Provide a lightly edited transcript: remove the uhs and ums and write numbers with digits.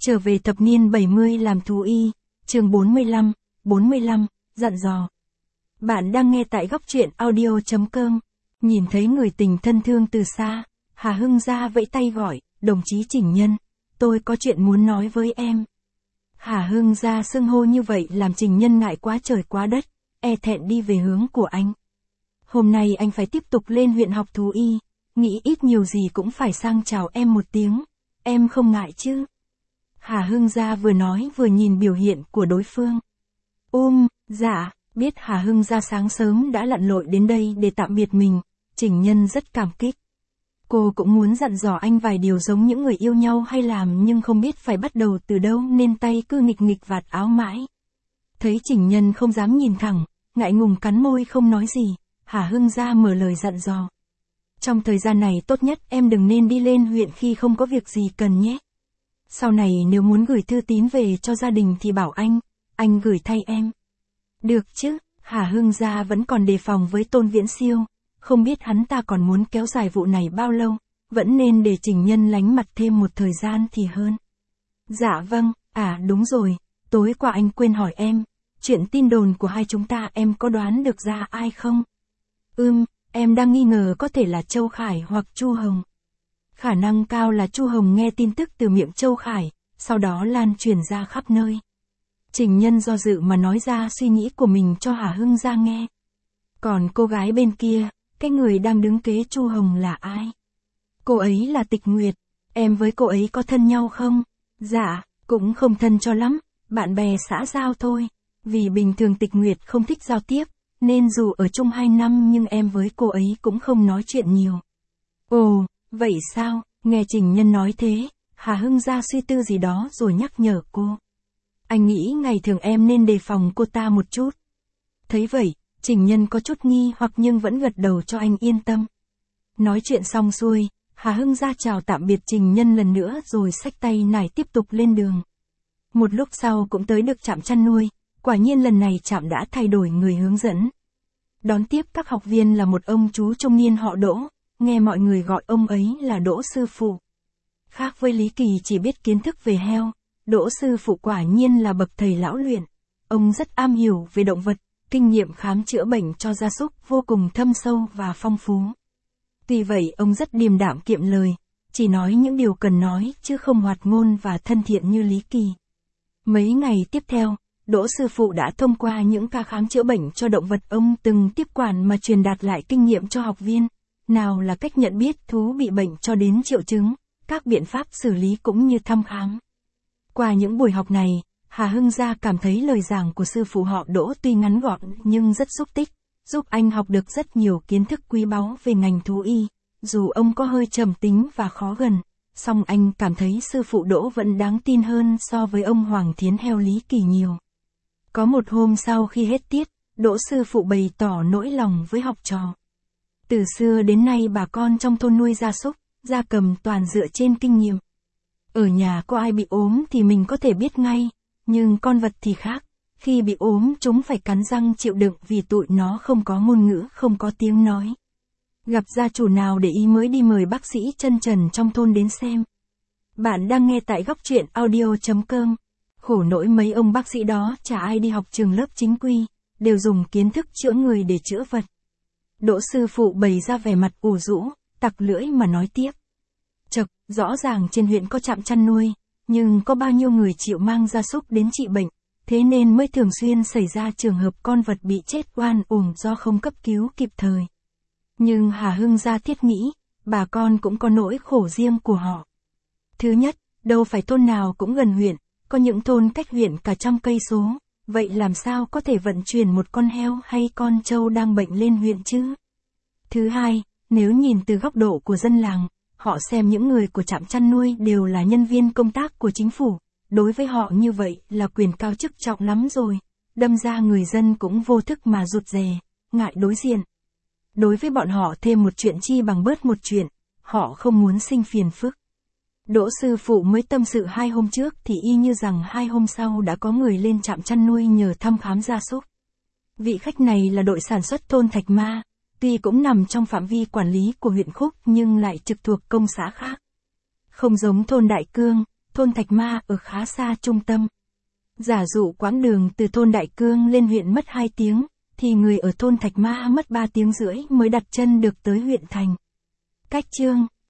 Trở về thập niên 70 làm thú y, chương 45, dặn dò. Bạn đang nghe tại góc truyện audio.com. Nhìn thấy người tình thân thương từ xa, Hà Hưng ra vẫy tay gọi, đồng chí Trình Nhân, tôi có chuyện muốn nói với em. Hà Hưng ra xưng hô như vậy làm Trình Nhân ngại quá trời quá đất, e thẹn đi về hướng của anh. Hôm nay anh phải tiếp tục lên huyện học thú y, nghĩ ít nhiều gì cũng phải sang chào em một tiếng, em không ngại chứ? Hà Hưng ra vừa nói vừa nhìn biểu hiện của đối phương. Dạ, biết Hà Hưng ra sáng sớm đã lặn lội đến đây để tạm biệt mình, Trình Nhân rất cảm kích. Cô cũng muốn dặn dò anh vài điều giống những người yêu nhau hay làm nhưng không biết phải bắt đầu từ đâu nên tay cứ nghịch nghịch vạt áo mãi. Thấy Trình Nhân không dám nhìn thẳng, ngại ngùng cắn môi không nói gì, Hà Hưng ra mở lời dặn dò. Trong thời gian này tốt nhất em đừng nên đi lên huyện khi không có việc gì cần nhé. Sau này nếu muốn gửi thư tín về cho gia đình thì bảo anh gửi thay em. Được chứ, Hà Hưng gia vẫn còn đề phòng với Tôn Viễn Siêu, không biết hắn ta còn muốn kéo dài vụ này bao lâu, vẫn nên để Trình Nhân lánh mặt thêm một thời gian thì hơn. Dạ vâng, đúng rồi, tối qua anh quên hỏi em, chuyện tin đồn của hai chúng ta em có đoán được ra ai không? Em đang nghi ngờ có thể là Châu Khải hoặc Chu Hồng. Khả năng cao là Chu Hồng nghe tin tức từ miệng Châu Khải, sau đó lan truyền ra khắp nơi. Trình Nhân do dự mà nói ra suy nghĩ của mình cho Hà Hưng ra nghe. Còn cô gái bên kia, cái người đang đứng kế Chu Hồng là ai? Cô ấy là Tịch Nguyệt, em với cô ấy có thân nhau không? Dạ, cũng không thân cho lắm, bạn bè xã giao thôi. Vì bình thường Tịch Nguyệt không thích giao tiếp, nên dù ở chung 2 năm nhưng em với cô ấy cũng không nói chuyện nhiều. Ồ, vậy sao? Nghe Trình Nhân nói thế, Hà Hưng ra suy tư gì đó rồi nhắc nhở cô. Anh nghĩ ngày thường em nên đề phòng cô ta một chút. Thấy vậy, Trình Nhân có chút nghi hoặc nhưng vẫn gật đầu cho anh yên tâm. Nói chuyện xong xuôi, Hà Hưng ra chào tạm biệt Trình Nhân lần nữa rồi xách tay nải tiếp tục lên đường. Một lúc sau cũng tới được trạm chăn nuôi, quả nhiên lần này trạm đã thay đổi người hướng dẫn. Đón tiếp các học viên là một ông chú trung niên họ Đỗ, nghe mọi người gọi ông ấy là Đỗ sư phụ. Khác với Lý Kỳ chỉ biết kiến thức về heo, Đỗ sư phụ quả nhiên là bậc thầy lão luyện. Ông rất am hiểu về động vật, kinh nghiệm khám chữa bệnh cho gia súc vô cùng thâm sâu và phong phú. Tuy vậy ông rất điềm đạm kiệm lời, chỉ nói những điều cần nói chứ không hoạt ngôn và thân thiện như Lý Kỳ. Mấy ngày tiếp theo, Đỗ sư phụ đã thông qua những ca khám chữa bệnh cho động vật ông từng tiếp quản mà truyền đạt lại kinh nghiệm cho học viên. Nào là cách nhận biết thú bị bệnh cho đến triệu chứng, các biện pháp xử lý cũng như thăm khám. Qua những buổi học này, Hà Hưng gia cảm thấy lời giảng của sư phụ họ Đỗ tuy ngắn gọn nhưng rất xúc tích, giúp anh học được rất nhiều kiến thức quý báu về ngành thú y. Dù ông có hơi trầm tính và khó gần, song anh cảm thấy sư phụ Đỗ vẫn đáng tin hơn so với ông Hoàng Thiến Heo Lý Kỳ nhiều. Có một hôm sau khi hết tiết, Đỗ sư phụ bày tỏ nỗi lòng với học trò. Từ xưa đến nay bà con trong thôn nuôi gia súc, gia cầm toàn dựa trên kinh nghiệm. Ở nhà có ai bị ốm thì mình có thể biết ngay, nhưng con vật thì khác, khi bị ốm chúng phải cắn răng chịu đựng vì tụi nó không có ngôn ngữ, không có tiếng nói. Gặp gia chủ nào để ý mới đi mời bác sĩ chân trần trong thôn đến xem. Bạn đang nghe tại góc truyện audio.com. Khổ nỗi mấy ông bác sĩ đó chả ai đi học trường lớp chính quy, đều dùng kiến thức chữa người để chữa vật. Đỗ sư phụ bày ra vẻ mặt ủ rũ, tặc lưỡi mà nói tiếp. Rõ ràng trên huyện có trạm chăn nuôi, nhưng có bao nhiêu người chịu mang gia súc đến trị bệnh, thế nên mới thường xuyên xảy ra trường hợp con vật bị chết oan uổng do không cấp cứu kịp thời. Nhưng Hà Hưng gia thiết nghĩ, bà con cũng có nỗi khổ riêng của họ. Thứ nhất, đâu phải thôn nào cũng gần huyện, có những thôn cách huyện cả 100 cây số, vậy làm sao có thể vận chuyển một con heo hay con trâu đang bệnh lên huyện chứ? Thứ hai, nếu nhìn từ góc độ của dân làng, họ xem những người của trạm chăn nuôi đều là nhân viên công tác của chính phủ, đối với họ như vậy là quyền cao chức trọng lắm rồi, đâm ra người dân cũng vô thức mà rụt rè, ngại đối diện. Đối với bọn họ thêm một chuyện chi bằng bớt một chuyện, họ không muốn sinh phiền phức. Đỗ sư phụ mới tâm sự 2 hôm trước thì y như rằng 2 hôm sau đã có người lên trạm chăn nuôi nhờ thăm khám gia súc. Vị khách này là đội sản xuất thôn Thạch Ma, tuy cũng nằm trong phạm vi quản lý của huyện Khúc nhưng lại trực thuộc công xã khác. Không giống thôn Đại Cương, thôn Thạch Ma ở khá xa trung tâm. Giả dụ quãng đường từ thôn Đại Cương lên huyện mất 2 tiếng, thì người ở thôn Thạch Ma mất 3 tiếng rưỡi mới đặt chân được tới huyện thành. Cách chương